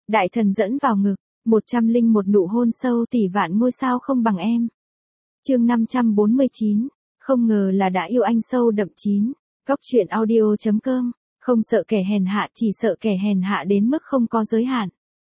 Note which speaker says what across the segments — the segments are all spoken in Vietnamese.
Speaker 1: Đại thần dẫn vào ngực, 101 nụ hôn sâu tỷ vạn ngôi sao không bằng em. Chương 549, không ngờ là đã yêu anh sâu đậm chín. Góc truyện audio.com, không sợ kẻ hèn hạ, chỉ sợ kẻ hèn hạ đến mức không có giới hạn.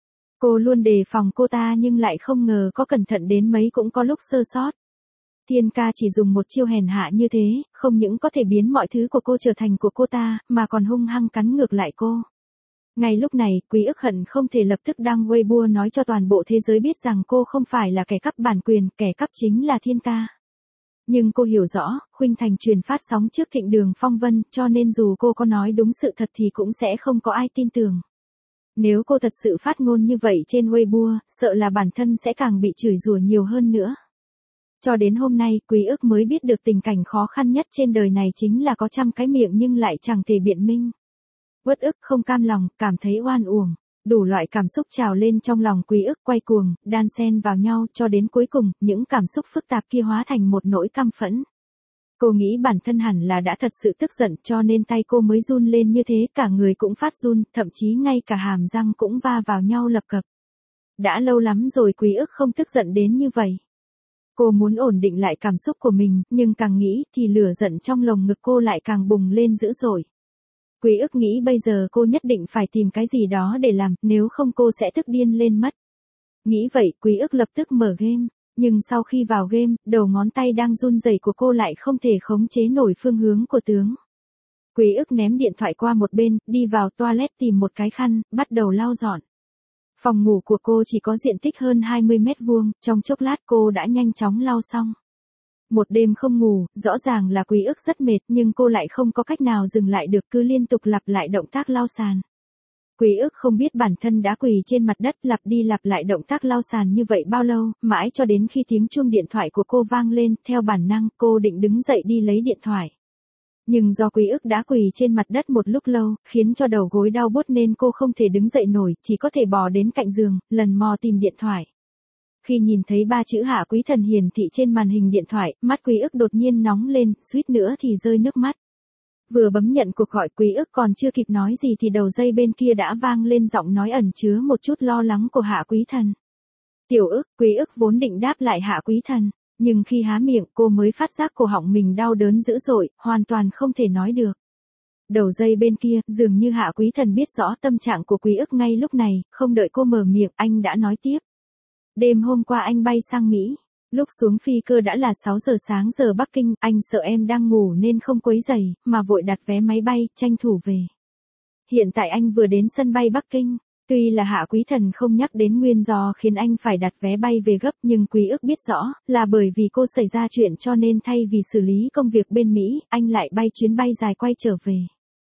Speaker 1: Cô luôn đề phòng cô ta nhưng lại không ngờ có cẩn thận đến mấy cũng có lúc sơ sót. Thiên ca chỉ dùng một chiêu hèn hạ như thế, không những có thể biến mọi thứ của cô trở thành của cô ta, mà còn hung hăng cắn ngược lại cô. Ngay lúc này, Quý Ức Hận không thể lập tức đăng Weibo nói cho toàn bộ thế giới biết rằng cô không phải là kẻ cắp bản quyền, kẻ cắp chính là Thiên ca. Nhưng cô hiểu rõ, Khuynh Thành truyền phát sóng trước Thịnh Đường Phong Vân, cho nên dù cô có nói đúng sự thật thì cũng sẽ không có ai tin tưởng. Nếu cô thật sự phát ngôn như vậy trên Weibo, sợ là bản thân sẽ càng bị chửi rủa nhiều hơn nữa. Cho đến hôm nay, Quý Ức mới biết được tình cảnh khó khăn nhất trên đời này chính là có trăm cái miệng nhưng lại chẳng thể biện minh. Uất ức, không cam lòng, cảm thấy oan uổng. Đủ loại cảm xúc trào lên trong lòng Quý Ức, quay cuồng, đan xen vào nhau, cho đến cuối cùng, những cảm xúc phức tạp kia hóa thành một nỗi căm phẫn. Cô nghĩ bản thân hẳn là đã thật sự tức giận, cho nên tay cô mới run lên như thế, cả người cũng phát run, thậm chí ngay cả hàm răng cũng va vào nhau lập cập. Đã lâu lắm rồi Quý Ức không tức giận đến như vậy. Cô muốn ổn định lại cảm xúc của mình, nhưng càng nghĩ thì lửa giận trong lồng ngực cô lại càng bùng lên dữ dội. Quý Ức nghĩ bây giờ cô nhất định phải tìm cái gì đó để làm, nếu không cô sẽ tức điên lên mất. Nghĩ vậy, Quý Ức lập tức mở game, nhưng sau khi vào game, đầu ngón tay đang run rẩy của cô lại không thể khống chế nổi phương hướng của tướng. Quý Ức ném điện thoại qua một bên, đi vào toilet tìm một cái khăn, bắt đầu lau dọn. Phòng ngủ của cô chỉ có diện tích hơn 20 mét vuông, trong chốc lát cô đã nhanh chóng lau xong. Một đêm không ngủ, rõ ràng là Quý Ức rất mệt nhưng cô lại không có cách nào dừng lại được, cứ liên tục lặp lại động tác lau sàn. Quý Ức không biết bản thân đã quỳ trên mặt đất lặp đi lặp lại động tác lau sàn như vậy bao lâu, mãi cho đến khi tiếng chuông điện thoại của cô vang lên, theo bản năng cô định đứng dậy đi lấy điện thoại. Nhưng do Quý Ức đã quỳ trên mặt đất một lúc lâu, khiến cho đầu gối đau buốt nên cô không thể đứng dậy nổi, chỉ có thể bò đến cạnh giường, lần mò tìm điện thoại. Khi nhìn thấy 3 chữ Hạ Quý Thần hiển thị trên màn hình điện thoại, mắt Quý Ức đột nhiên nóng lên, suýt nữa thì rơi nước mắt. Vừa bấm nhận cuộc gọi, Quý Ức còn chưa kịp nói gì thì đầu dây bên kia đã vang lên giọng nói ẩn chứa một chút lo lắng của Hạ Quý Thần. Tiểu Ức, Quý Ức vốn định đáp lại Hạ Quý Thần, nhưng khi há miệng cô mới phát giác cổ họng mình đau đớn dữ dội, hoàn toàn không thể nói được. Đầu dây bên kia, dường như Hạ Quý Thần biết rõ tâm trạng của Quý Ức ngay lúc này, không đợi cô mở miệng, anh đã nói tiếp. Đêm hôm qua anh bay sang Mỹ. Lúc xuống phi cơ đã là 6 giờ sáng giờ Bắc Kinh, anh sợ em đang ngủ nên không quấy rầy, mà vội đặt vé máy bay, tranh thủ về. Hiện tại anh vừa đến sân bay Bắc Kinh. Tuy là Hạ Quý Thần không nhắc đến nguyên do khiến anh phải đặt vé bay về gấp, nhưng Quý Ức biết rõ là bởi vì cô xảy ra chuyện cho nên thay vì xử lý công việc bên Mỹ, anh lại bay chuyến bay dài quay trở về.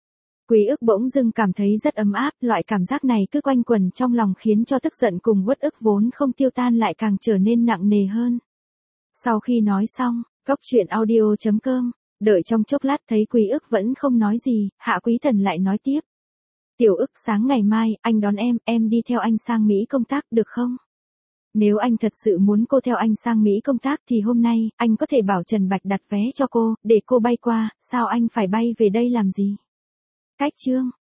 Speaker 1: Quý Ức bỗng dưng cảm thấy rất ấm áp, loại cảm giác này cứ quanh quẩn trong lòng khiến cho tức giận cùng uất ức vốn không tiêu tan lại càng trở nên nặng nề hơn. Sau khi nói xong, góc truyện audio.com, đợi trong chốc lát thấy Quý Ức vẫn không nói gì, Hạ Quý Thần lại nói tiếp. Tiểu Ức, sáng ngày mai, anh đón em đi theo anh sang Mỹ công tác được không? Nếu anh thật sự muốn cô theo anh sang Mỹ công tác thì hôm nay, anh có thể bảo Trần Bạch đặt vé cho cô, để cô bay qua, sao anh phải bay về đây làm gì? Cách chương.